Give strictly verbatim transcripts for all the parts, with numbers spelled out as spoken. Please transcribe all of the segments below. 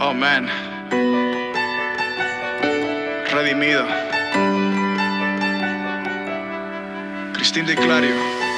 Oh man, redimido. Cristín de Clario.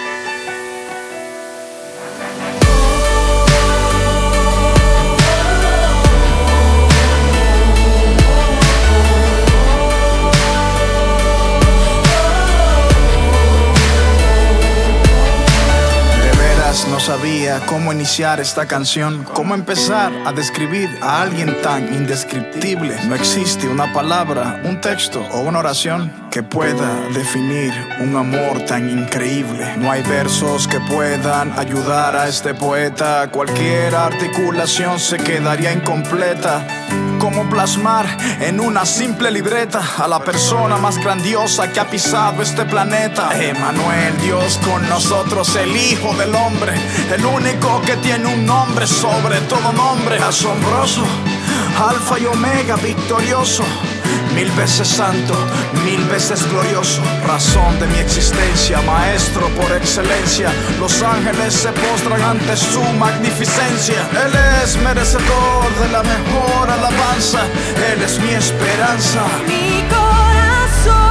No sabía cómo iniciar esta canción, cómo empezar a describir a alguien tan indescriptible. No existe una palabra, un texto o una oración que pueda definir un amor tan increíble. No hay versos que puedan ayudar a este poeta. Cualquier articulación se quedaría incompleta. ¿Cómo plasmar en una simple libreta a la persona más grandiosa que ha pisado este planeta? Emmanuel, Dios con nosotros, el Hijo del Hombre, el único que tiene un nombre sobre todo nombre. Asombroso, Alfa y Omega, victorioso, mil veces santo, mil veces glorioso, razón de mi existencia, maestro por excelencia. Los ángeles se postran ante su magnificencia. Él es merecedor de la mejor alabanza. Él es mi esperanza. Mi corazón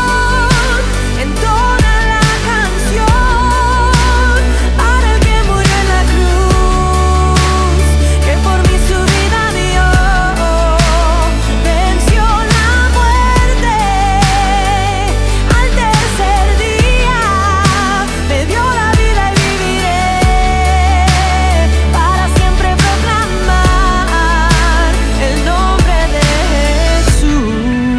entona la canción para el que murió en la cruz, que por mí su vida dio. Venció la muerte al tercer día, me dio la vida y viviré para siempre proclamar el nombre de Jesús.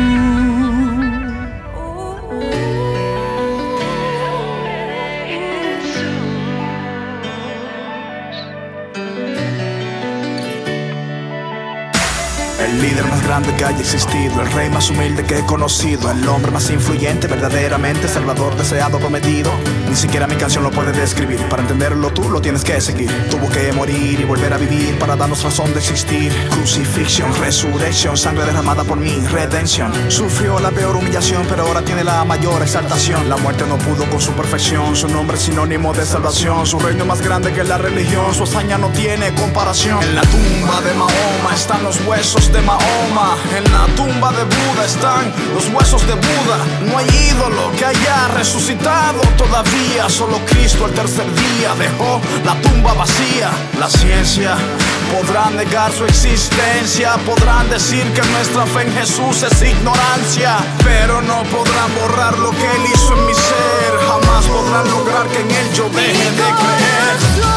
El líder más grande que haya existido, el rey más humilde que he conocido, el hombre más influyente, verdaderamente salvador, deseado, prometido. Ni siquiera mi canción lo puede describir. Para entenderlo tú lo tienes que seguir. Tuvo que morir y volver a vivir para darnos razón de existir. Crucifixión, resurrección, sangre derramada por mí, redención. Sufrió la peor humillación, pero ahora tiene la mayor exaltación. La muerte no pudo con su perfección, su nombre es sinónimo de salvación. Su reino es más grande que la religión, su hazaña no tiene comparación. En la tumba de Mahoma están los huesos de Mahoma. En la tumba de Buda están los huesos de Buda. No hay ídolo que haya resucitado todavía. Solo Cristo el tercer día dejó la tumba vacía. La ciencia podrá negar su existencia, podrán decir que nuestra fe en Jesús es ignorancia, pero no podrán borrar lo que Él hizo en mi ser. Jamás podrán lograr que en Él yo deje de creer.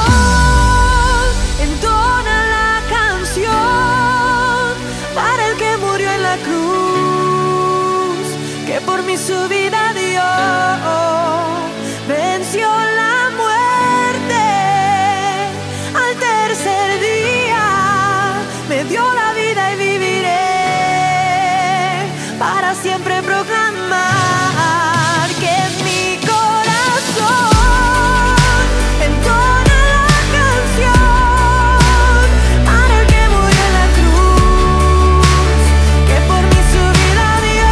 Entona la canción para el que murió en la cruz, que por mí su vida dio. Venció la muerte al tercer día, me dio la vida y viviré para siempre proclamar que mi corazón entona la canción para el que murió en la cruz, que por mí su vida dio.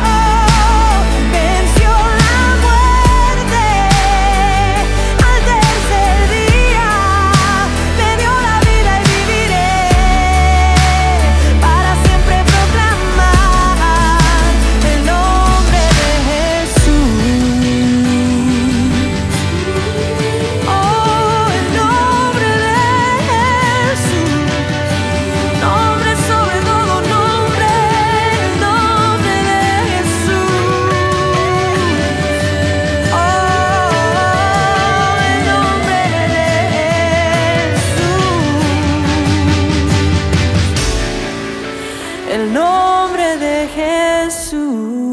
Venció la muerte al tercer día, me dio la vida y viviré para siempre proclamar el nombre de Jesús. Oh, el nombre de Jesús, nombre sobre todo nombre, el nombre de Jesús. Oh, el nombre de Jesús, el nombre de Jesús.